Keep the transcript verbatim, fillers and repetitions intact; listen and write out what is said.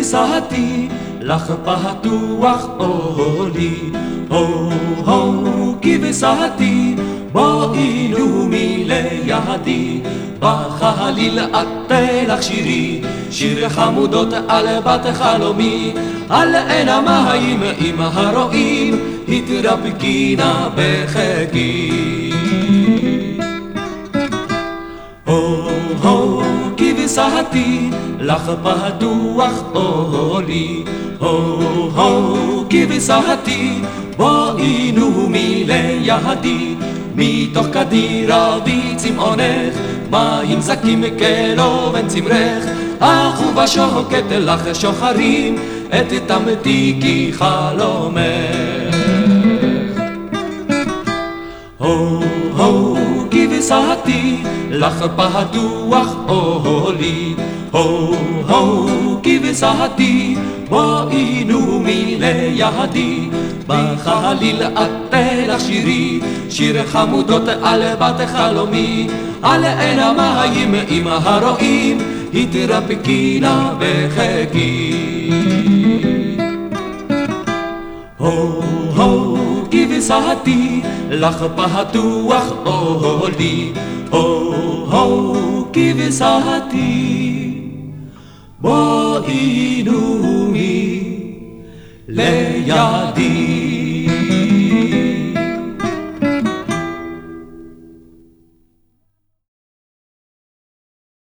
כבשתי, לך פתוח אוהלי. הו הו כבשתי, בואי נומי לידי. בחליל אתלך שירי, שיר חמודות על בת חלומי. על עין המים עם הרועים, התרפקינה בחיקי. הו הו כבשתי, לך פתוח אוהלי. הו הו כבשתי, בואי נומי לידי. מתוך קדירה וצמאונך, מים זקים כלובן צמרך. אך ובשוקת לך שוחרים, את תמתיקי חלומך. הו הו כבשתי, לך פתוח אוהלי. הו הו כבשתי, בואי נומי לידי. בחליל אתלך שירי, שיר חמודות על בת חלומי. על עין המים עם הרועים, התרפקינה בחיקי. הו הו כבשתי, לך פתוח אוהלי. הו הו כבשתי, בואי נומי לידי.